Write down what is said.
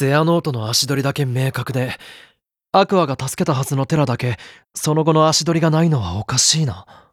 セアノートの足取りだけ明確で、アクアが助けたはずのテラだけその後の足取りがないのはおかしいな。